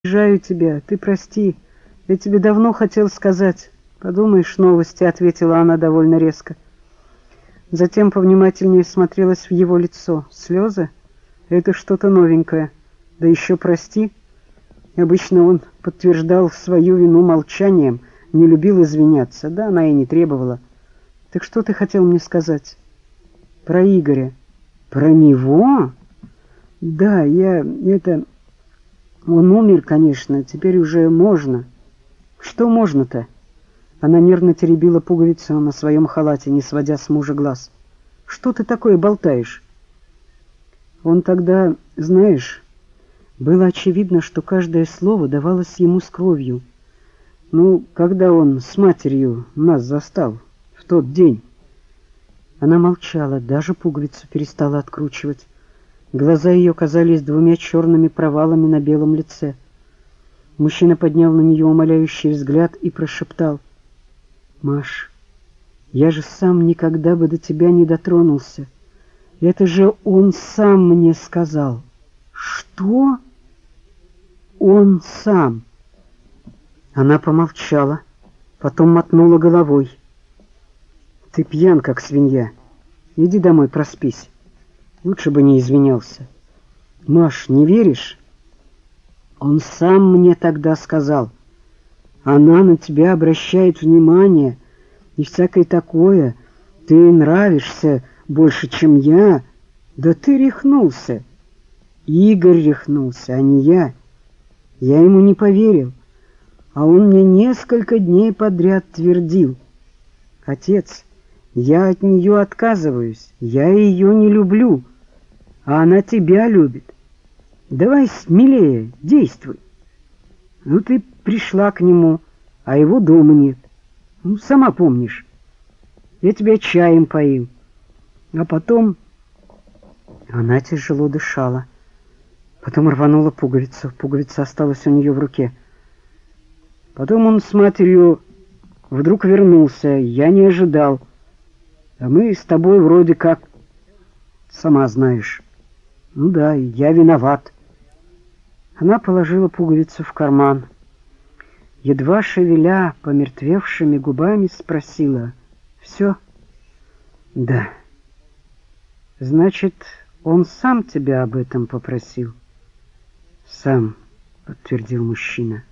Обижаю тебя, ты прости. Я тебе давно хотел сказать. Подумаешь, новости, ответила она довольно резко. Затем повнимательнее всмотрелась в его лицо. Слезы? Это что-то новенькое. Да еще прости. Обычно он подтверждал свою вину молчанием, не любил извиняться. Да, она и не требовала. Так что ты хотел мне сказать? Про Игоря. Про него? Да, Он умер, конечно, теперь уже можно. Что можно-то? Она нервно теребила пуговицу на своем халате, не сводя с мужа глаз. Что ты такое болтаешь? Он тогда, знаешь, было очевидно, что каждое слово давалось ему с кровью. Ну, когда он с матерью нас застал, в тот день. Она молчала, даже пуговицу перестала откручивать. Глаза ее казались двумя черными провалами на белом лице. Мужчина поднял на нее умоляющий взгляд и прошептал: «Маш, я же сам никогда бы до тебя не дотронулся. Это же он сам мне сказал». «Что?» «Он сам». Она помолчала, потом мотнула головой. «Ты пьян, как свинья. Иди домой, проспись. Лучше бы не извинялся». «Маш, не веришь? Он сам мне тогда сказал. Она на тебя обращает внимание и всякое такое. Ты нравишься больше, чем я. Да ты рехнулся. Игорь рехнулся, а не я. Я ему не поверил. А он мне несколько дней подряд твердил: отец, я от нее отказываюсь, я ее не люблю, а она тебя любит. Давай смелее, действуй. Ну, ты пришла к нему, а его дома нет. Ну, сама помнишь. Я тебя чаем поил. А потом...» Она тяжело дышала. Потом рванула пуговицу. Пуговица осталась у нее в руке. Потом он с матерью вдруг вернулся. Я не ожидал. А мы с тобой вроде как... Сама знаешь. Ну да, я виноват. Она положила пуговицу в карман. Едва шевеля помертвевшими губами, спросила: «Все?» «Да». «Значит, он сам тебя об этом попросил?» «Сам», — подтвердил мужчина.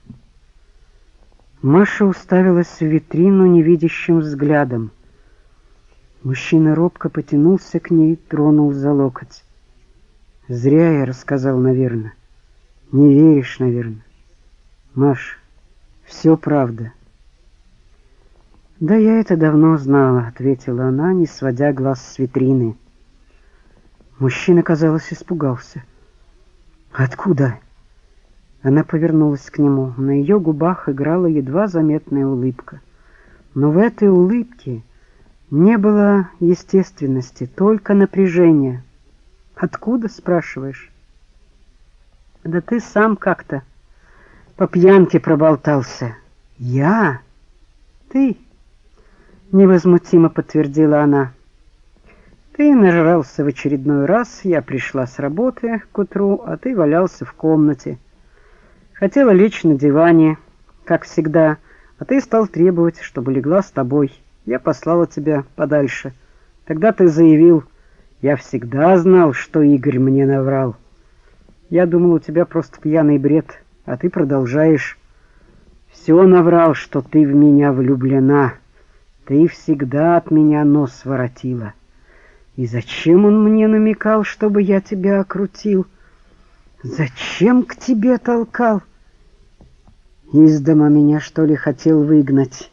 Маша уставилась в витрину невидящим взглядом. Мужчина робко потянулся к ней, тронул за локоть. «Зря я рассказал, наверное. Не веришь, наверное. Маш, все правда». «Да я это давно знала», — ответила она, не сводя глаз с витрины. Мужчина, казалось, испугался. «Откуда?» Она повернулась к нему. На ее губах играла едва заметная улыбка. Но в этой улыбке не было естественности, только напряжение. «Откуда?» — спрашиваешь. «Да ты сам как-то по пьянке проболтался». «Я? Ты?» — невозмутимо подтвердила она. «Ты нажрался в очередной раз, я пришла с работы к утру, а ты валялся в комнате. Хотела лечь на диване, как всегда, а ты стал требовать, чтобы легла с тобой. Я послала тебя подальше. Тогда ты заявил: я всегда знал, что Игорь мне наврал. Я думал, у тебя просто пьяный бред, а ты продолжаешь. Все наврал, что ты в меня влюблена. Ты всегда от меня нос воротила. И зачем он мне намекал, чтобы я тебя окрутил? Зачем к тебе толкал? Из дома меня, что ли, хотел выгнать?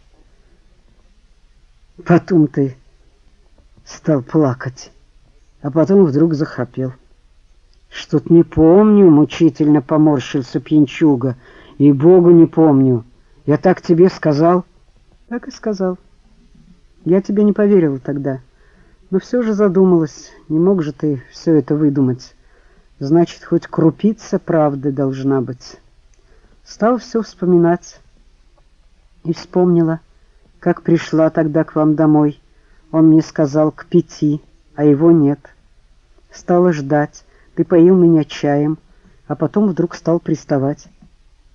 Потом ты стал плакать, а потом вдруг захрапел. Что-то не помню, мучительно поморщился пьянчуга. И Богу не помню. Я так тебе сказал? Так и сказал. Я тебе не поверила тогда. Но все же задумалась, не мог же ты все это выдумать. Значит, хоть крупица правды должна быть. Стал все вспоминать. И вспомнила, как пришла тогда к вам домой. Он мне сказал к 5, а его нет. Стала ждать. Ты поил меня чаем, а потом вдруг стал приставать.